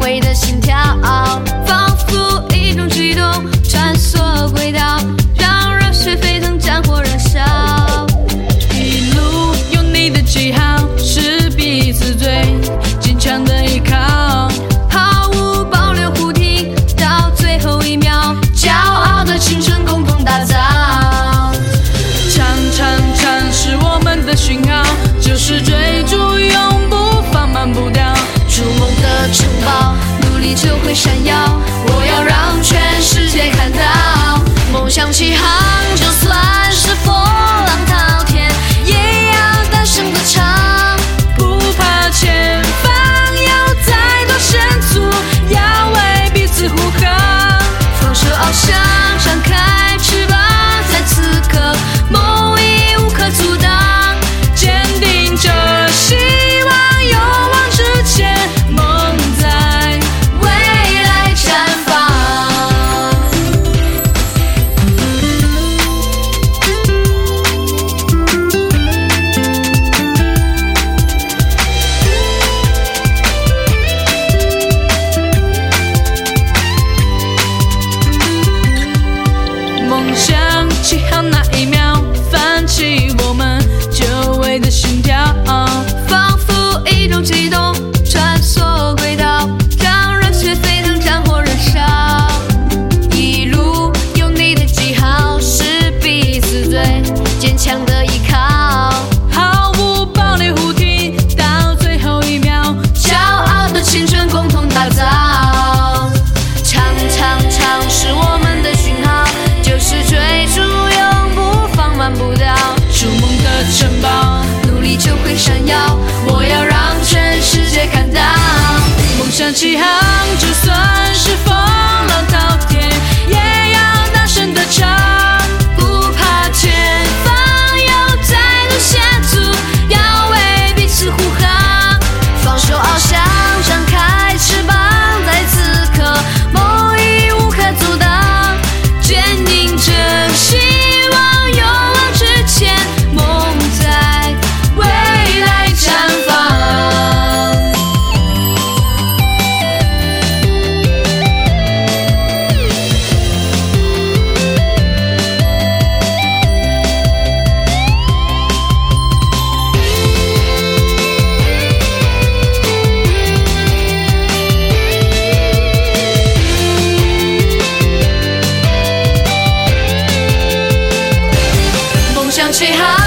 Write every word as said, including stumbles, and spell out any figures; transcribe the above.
微的心跳，仿佛一种悸动穿梭轨道，让热血沸腾，战火燃烧。一路有你的记号，是彼此最坚强的依靠，毫无保留互挺到最后一秒，骄傲的青春共同打造。唱唱唱是我们的讯号，就是追逐永不放慢步调，筑梦的城堡，努力就会闪耀，我要让全世界看到。梦想起航，就算是风浪滔天，也要大声歌唱，不怕前方有再多险阻，要为彼此护航，放手翱翔，张开翅膀，在此刻梦已无可阻挡，坚定着希望，勇往直前，梦在未来绽放。梦想起航那一秒，泛起我们久违的心跳，仿佛一种悸动穿梭轨道，让热血沸腾，战火燃烧。一路有你的记号，是彼此最坚强的依靠，毫无保留互挺到最后一秒，骄傲的青春共同打造。唱唱唱是我们的讯号，就是追逐永不放慢步调，筑梦的城堡，努力就会闪耀，我要让全世界看到。梦想起航，就算是风浪滔天，也要大声的唱，不怕前方有再多险阻，要为彼此护航，放手翱翔，张开翅膀，在此刻梦已无可阻挡，坚定着希望，勇往直前，梦在未来绽放。梦想起航，